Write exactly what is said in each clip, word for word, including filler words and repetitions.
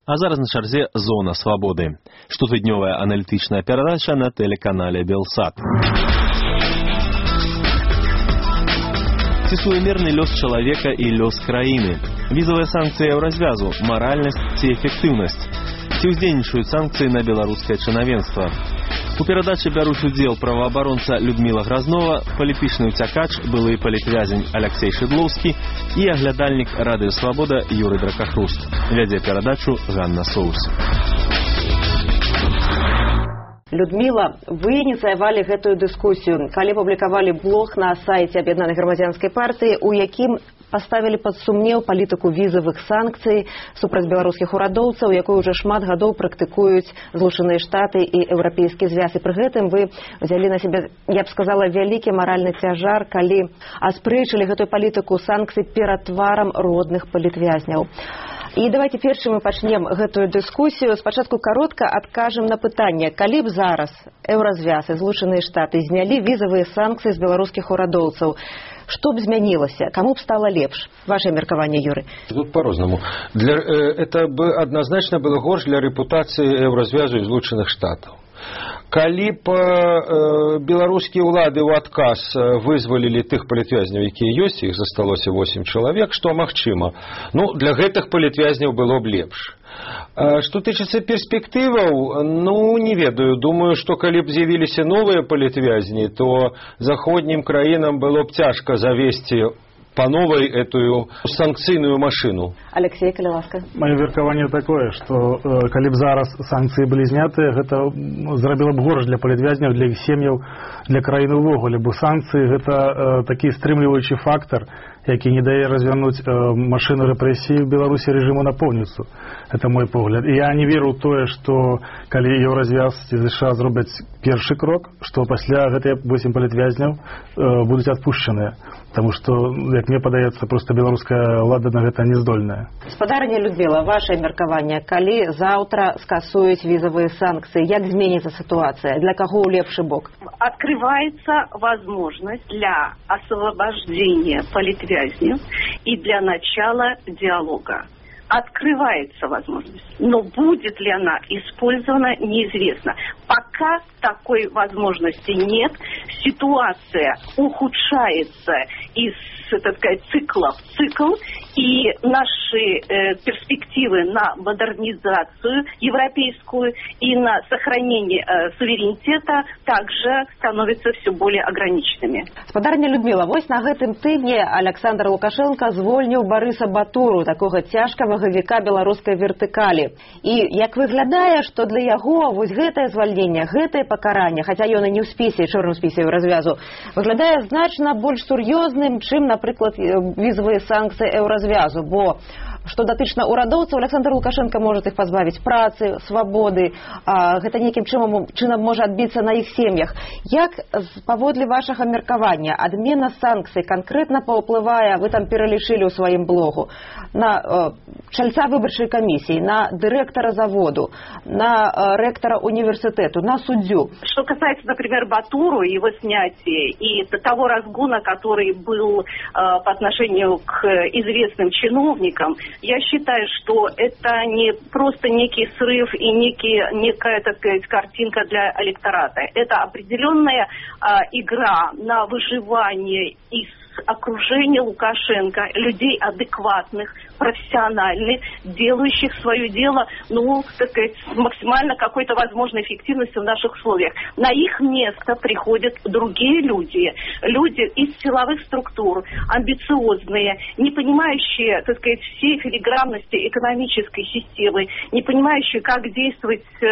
А зараз на чарзе «Зона свабоды». Штотыднёвая аналітычная перадача на тэлеканале «Белсат». Ці суемерны лёс чалавека і лёс краіны? Візавыя санкцыі еўразвязу, маральнасць ці эфектыўнасць? Ці ўздзейнічаюць санкцыі на беларускае чынавенства? У перадачы бяруць удзел праваабаронца Людміла Гразнова, палітычны ўцякач, былы палітвязень Аляксей Шыдлоўскі і аглядальнік Радыё Свабода Юрый Дракахруст. Вядзе перадачу Ганна Соус. Людмила, вы ініцыявалі гэтую дыскусію, калі публікавалі блог на сайце Аб'яднанай грамадзянскай партыі, у якім паставілі пад сумнеў палітыку візавых санкцый супраць беларускіх урадоўцаў, якую ўжо шмат гадоў практыкуюць Злучаныя Штаты і Еўрапейскі звяз. І пры гэтым вы взялі на сябе, я б сказала, вялікі маральны цяжар, калі аспрэчылі гэтую палітыку санкцый перад тварам родных палітвязняў. І давайте першым мы пачнем гэтую дыскусію. Спачатку каротка адкажам на пытанне, калі б зараз Еўразвяз і Злучаныя Штаты знялі візавыя санкцыі з беларускіх урадоўцаў, что б змянілася? Кому б стало лепш? Ваше меркаванне, Юрий. Тут по-розному. Для, это бы однозначно было горш для репутации Еўразвязу и Злучаных Штатов. Калі б э, беларускія ўлады ў адказ вызвалілі тых палітвязняў, якія ёсць, іх засталося восемь чалавек, што магчыма. Ну, для гэтых палітвязняў было б лепш. А што тычыцца перспектываў, ну, не ведаю. Думаю, што калі б з'явіліся новыя палітвязні, то заходнім краінам было б цяжка завесці по новой эту санкцыйную машину. Алексей, калі ласка. Маё меркаванне такое, што э, калі б зараз санкцыі былі знятыя, гэта зрабіла б горш для палітвязняў, для іх сем'яў, для краіны ўвогуле, бо санкцыі гэта э, такі стрымліваючы фактар, які не дае развярнуць э, машыну рэпрэсіі в Беларусі рэжыму напоўніцу. Это мой погляд. І я не веру ў тое, што калі Еўразвяз ці ЗША зробяць першы крок, што пасля гэтыя восемь палітвязняў э, будуць адпушчаныя. Таму што, як мне падаецца, проста беларуская ўлада на гэта не здольная. Спадарня Людмила, ваше меркаванне, калі заўтра скасуюць візавыя санкцыі, як зменіцца сітуацыя? Для каго ў лепшы бок? Открывается возможность для освобождения политвязней и для начала диалога. Открывается возможность. Но будет ли она использована, неизвестно. Пока такой возможности нет. Ситуация ухудшается из, так сказать, цикла в цикл. И наши э, перспективы на модернизацию европейскую и на сохранение э, суверенитета также становятся все более ограниченными. Спадарня Людмила, вось на гэтым тыдні Александр Лукашенко звольніў Барыса Батуру, такога цяжкага века беларускай вертыкалі. І як выглядае, што для яго вось гэтае звальненне, гэтае пакаранне, хаця ён і не ў спісе, чорным спісе Еўразвязу, выглядае значна больш сур'ёзным, чым, напрыклад, візавыя санкцыі Еўразвязу, бо што датычна урадоўцаў, Александр Лукашенко можа іх пазбавіць працы, свабоды, а гэта нейкім чынам, чынам можа адбіцца на іх сем'ях. Як, паводле вашага меркавання, адмена санкцый канкрэтна паўплывае, вы там пералічылі ў сваім блогу, на э, чальца выбарчай камісіі, на дырэктара заводу, на э, рэктара універсітэту, на суддзю? Что касается, например, Батуру и его снятия, и того разгона, который был э, по отношению к известным чиновникам, я считаю, что это не просто некий срыв и некий, некая, так сказать, картинка для электората. Это определенная э, игра на выживание из окружения Лукашенко, людей адекватных, профессиональных, делающих свое дело, ну, так сказать, с максимально какой-то возможной эффективностью в наших условиях. На их место приходят другие люди, люди из силовых структур, амбициозные, не понимающие, так сказать, всей филигранности экономической системы, не понимающие, как действовать э,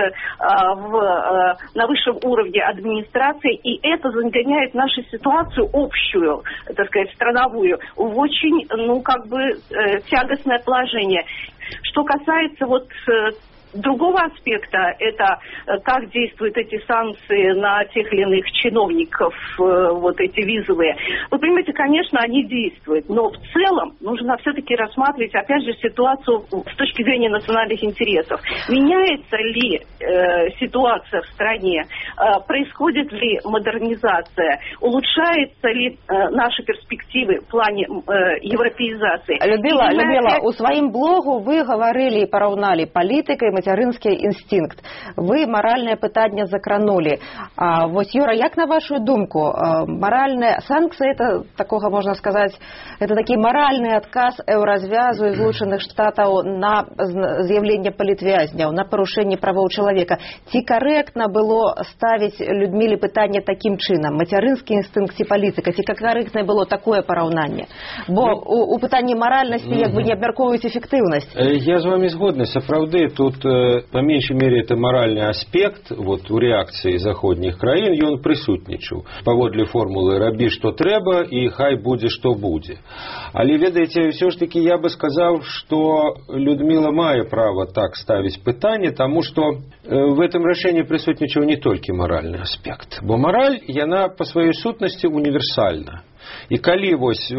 в, э, на высшем уровне администрации, и это загоняет нашу ситуацию общую, так сказать, страновую, в очень, ну, как бы, э, тягостное положение. Что касается вот э, другого аспекта, это как действуют эти санкции на тех или иных чиновников, вот эти визовые. Вы понимаете, конечно, они действуют, но в целом нужно все-таки рассматривать, опять же, ситуацию с точки зрения национальных интересов. Меняется ли э, ситуация в стране, э, происходит ли модернизация, улучшаются ли э, наши перспективы в плане э, европеизации. Людмила, Людмила, у сваім блогу вы говорили и поравнали политика и материнский инстинкт. Вы моральное пытание закранули. А вот, Юра, як на вашу думку, моральные санкции, это, такого можно сказать, это такой моральный отказ Еўразвязу и Злучаных Штатов на заявление политвязняў, на порушение правоў человека. Ці корректно было ставить Людмиле пытание таким чином? Материнский инстинкт и политика. Ці корректно было такое поравнание? Бо у, у пытанні моральности як бы не обмярковывать эффективность. Я с вами згодны. Сапраўды, тут по меньшей мере это моральный аспект вот у реакции заходних краін, и он присутнічаў. Паводле формулы «рабі, што трэба, и хай будзе, што будзе». Але, ведаеце, все ж таки я бы сказал, что Людмила мае право так ставить пытанне, тому что в этом решении присутнічаў не только моральный аспект. Бо мораль, яна по своей сутности универсальна. И калі вось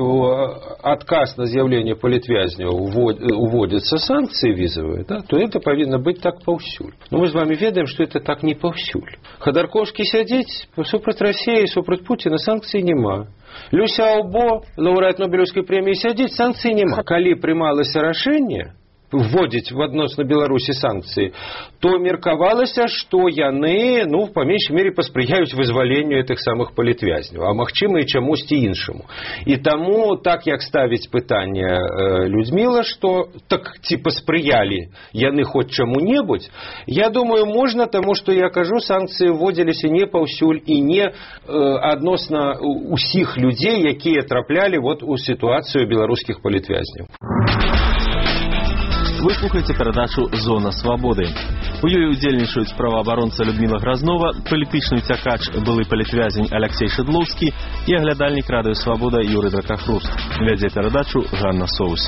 отказ на з'яўленне палітвязняў уводятся санкции визовые, да, то это повинно быть так паўсюль. Но мы с вами ведаем, что это так не паўсюль. Ходорковский сядзіць, супраць России, супраць Путина санкций нема. Люся Аубо, лауреат Нобелевской премии, сядзіць, санкций нема. Калі прымалася рашэнне вводить в адносна Беларусі санкции, то меркавалася, что яны, ну, по меньшей мере, паспрыяюць вызваленню этих самых палітвязняў, а магчыма і чамусьці іншаму. І таму, так як ставіць пытанне э, Людмила, что так ці паспрыялі яны хоць чаму-небудзь, я думаю, можна, таму что я кажу, санкции вводзіліся не паўсюль і не э, адносна усіх людзей, якія траплялі вот у сітуацыю беларускіх палітвязняў. Вы слухаеце перадачу «Зона свабоды». У ёй удзельнічаюць праваабаронца Людмила Грознова, палітычны ўцякач, былы палітвязень Алексей Шедлоўскі і аглядальнік радыё «Свабода» Юрый Дракахруст. Вядзе перадачу Ганна Соус.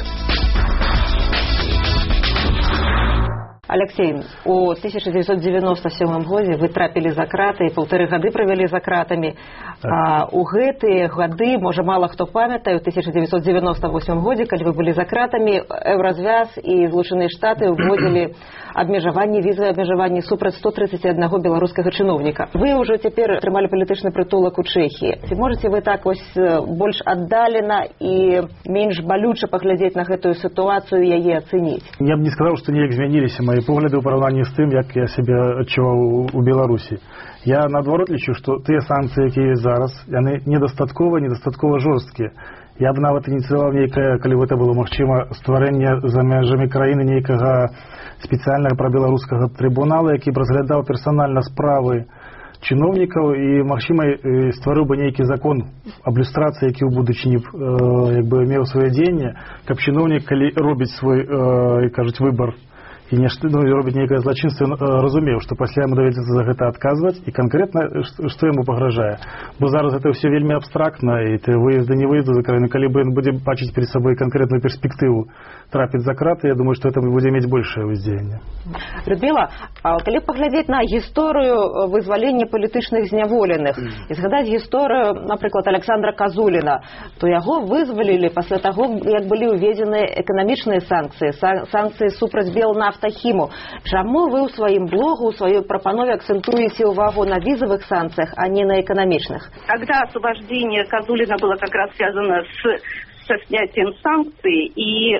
Алексей, у тысяча девятьсот девяносто седьмом годзе вы трапілі за краты і паўтары гады правялі за кратамі. А у гэтыя гады, можа, мала хто памятае, у тысяча девятьсот девяносто восьмом годзе, калі вы былі за кратамі, Еўразвяз і Злучаныя Штаты ўводзілі абмежаванні, візавыя абмежаванні супраць сто тридцать одного беларускага чыноўніка. Вы ўжо цяпер атрымалі палітычны прытулак у Чэхіі. Ці можаце вы так вось больш аддалена і менш балюча паглядзець на гэтую сітуацыю, яе ацэніць? Я б не сказаў, што неяк змяніліся мои погляды ў параўнанні з тым, як я сябе адчуваў у Беларусі. Я наадварот лічу, што тыя санкцыі, якія ёсць зараз, яны недастаткова, недастаткова жорсткія. Я б нават ініцыяваў нейкае, калі гэта было магчыма, стварэнне за межамі краіны нейкага спецыяльнага прабеларускага трыбунала, які б разглядаў персанальна справы чыноўнікаў і, магчыма, стварыў бы нейкі закон аб люстрацыі, які ў будучыні як бы меў сваё дзеянне, каб чыноўнік, калі робіць свой, кажуць, выбар і нешта, ну, робіць нейкае злачынства, разумеў, што пасля яму давядзецца за гэта адказваць і канкрэтна што яму пагражае. Бо зараз гэта ўсё вельмі абстрактна, і ты выезды не выезду за краіну. Калі бы ён будзе бачыць перед сабой канкрэтную перспектыву трапіць за краты, я думаю, што это будзе мець большае ўздзеянне. Людмила, а калі паглядзець на гісторыю вызвалення палітычных зняволеных і згадаць гісторыю, напрыклад, Александра Казуліна, то яго вызвалілі пасля таго, як былі ўведзеныя эканамічныя санкцыі, санкцыі супраць Белнафты. Химу. Чаму вы ў сваім блогу, ў сваёй прапанове акцентуеце увагу на визовых санкциях, а не на экономичных? Когда освобождение Казулина было как раз связано с, со снятием санкций и э,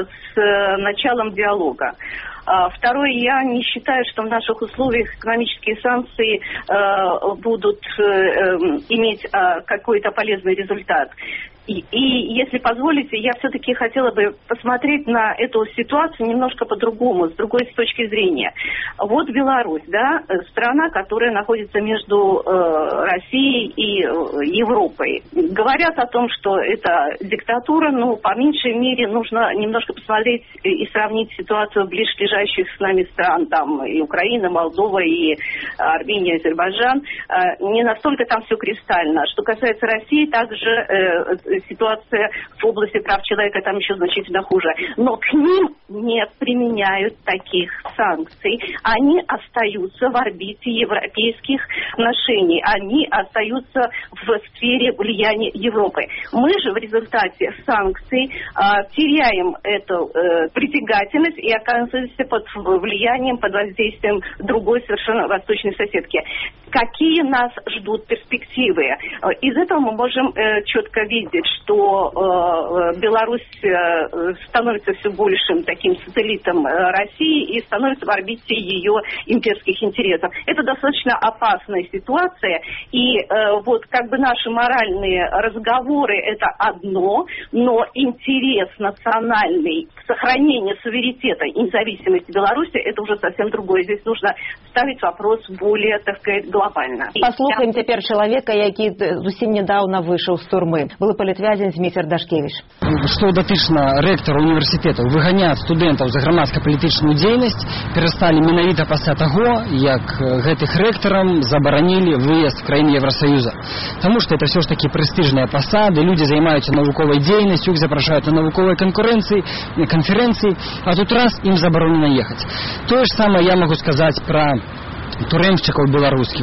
с началом диалога. Второе, я не считаю, что в наших условиях экономические санкции э, будут э, иметь э, какой-то полезный результат. И, и, если позволите, я все-таки хотела бы посмотреть на эту ситуацию немножко по-другому, с другой с точки зрения. Вот Беларусь, да, страна, которая находится между э, Россией и э, Европой. Говорят о том, что это диктатура, но по меньшей мере нужно немножко посмотреть и сравнить ситуацию ближайших с нами стран, там и Украина, Молдова, и Армения, Азербайджан. Э, не настолько там все кристально. Что касается России, также... Э, ситуация в области прав человека там еще значительно хуже. Но к ним не применяют таких санкций. Они остаются в орбите европейских отношений. Они остаются в сфере влияния Европы. Мы же в результате санкций а, теряем эту э, притягательность и оказываемся под влиянием, под воздействием другой совершенно восточной соседки. Какие нас ждут перспективы? Из этого мы можем э, четко видеть, что э, Беларусь э, становится все большим таким сателлитом э, России и становится в орбите ее имперских интересов. Это достаточно опасная ситуация, и э, вот как бы наши моральные разговоры это одно, но интерес национальный, сохранение суверенитета и независимости Беларуси это уже совсем другое. Здесь нужно ставить вопрос более, так сказать, глобально. Паслухаем цяпер чалавека, які зусім нядаўна выйшаў з турмы. Былы палітвязень Зміцер Дашкевіч. Што датычна рэктара універсітэтаў выганяць студэнтаў за грамадска-палітычную дзейнасць перасталі менавіта пасля таго, як гэтых рэктарам забаранілі выезд в краіны Евросоюза. Таму што это все ж таки прэстыжныя пасады, людзі займаюцца навуковай дзейнасцю, іх запрашаюць на навуковыя канкурэнцыі, канферэнцыі, а тут раз ім забаронена ехаць. Тое ж самае я магу сказаць пра турэмшчыкаў беларускіх,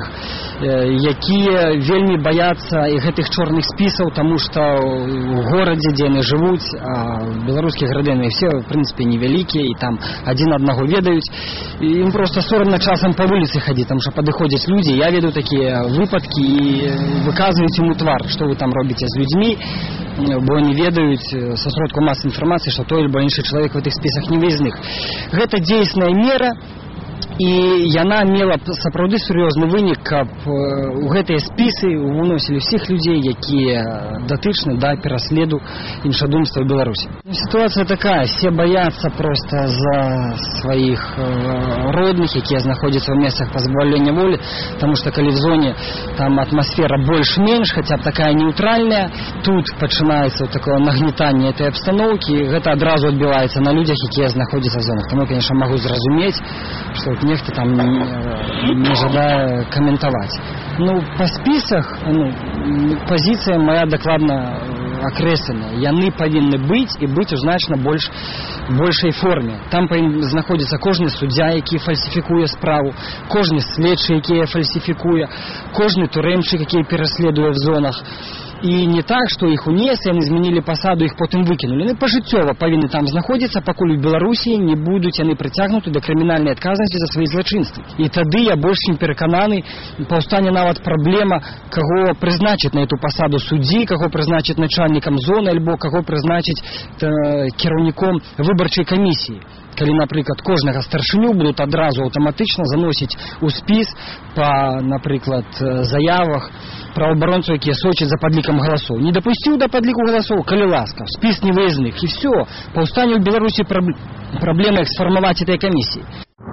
якія вельмі баяцца і гэтых чорных спісаў, таму што ў горадзе, дзе яны жывуць, а беларускія гарады яны все, в прынцыпе, невялікія, і там адзін аднаго ведаюць, і ім проста сорамна часам па вуліцы хадзіць, таму што падыходзяць людзі, я веду такія выпадкі, і выказваюць ему твар, што вы там робіце з людзьмі, бо они ведаюць са сродкаў масавай інфармацыі, што той альбо іншы чалавек в гэтых спісах не выязных. Гэта дзейсная мера, і яна мела сапраўды сур'ёзны вынік, каб у гэтыя спісы выносілі ўсіх людзей, якія датычны да пераследу іншадумства ў Беларусі. Сітуацыя такая, все баяцца проста за сваіх родных, якія знаходзяцца ў месцах пазбаўлення волі, таму што калі в зоне там атмасфера больш-менш, хаця б такая нейтральная, тут пачынаецца такое нагнетанне этой абстаноўкі, гэта адразу адбіваецца на людзях, якія знаходзяцца в зонах. Таму, конечно, магу зразумець, што нехто там не, не жадае каментаваць. Ну, па спісах, ну, пазіцыя моя дакладна акрэслена. Яны павінны быць і быць у значна больш большай форме. Там павінен знаходзіцца кожны суддзя, які фальсіфікуе справу, кожны следчы, які фальсіфікуе, кожны турэмчык, які пераследуе в зонах. І не так, што іх унеслі, яны змянілі пасаду, іх потым выкінулі. Яны пажыццёва павінны там знаходзіцца, пакуль у Беларусі не будуць яны прыцягнуты да крымінальнай адказнасці за свае злачынствы. І тады я больш чым перакананы, паўстане нават праблема, каго прызначыць на эту пасаду суддзі, каго прызначыць начальнікам зоны, альбо каго прызначыць э, кіраўніком выбарчай камісіі. Калі, напрыклад, кожнага старшыню будуць адразу аўтаматычна заносіць у спіс па, напрыклад, заявах праваабаронцаў, якія сочаць за падлікам галасоў. Не дапусціў да падліку галасоў, калі ласка, спіс невыязных, і все. Паўстане ў Беларусі праблема іх сфармаваць этой камісіі.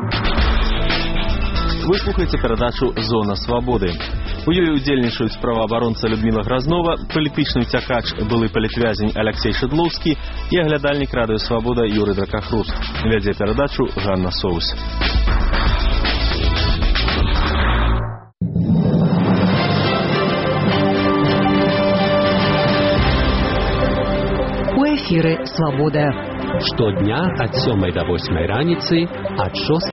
Вы слухаеце перадачу «Зона свабоды». У ёй удзельнічаюць праваабаронца Людміла Гразнова, палітычны ўцякач, былы палітвязень Аляксей Шыдлоўскі і аглядальнік радыё «Свабода» Юрый Дракахруст. Вядзе перадачу Ганна Соус. У эфіры «Свабода». Штодня ад сёмай да восьмай раніцы, ад шостай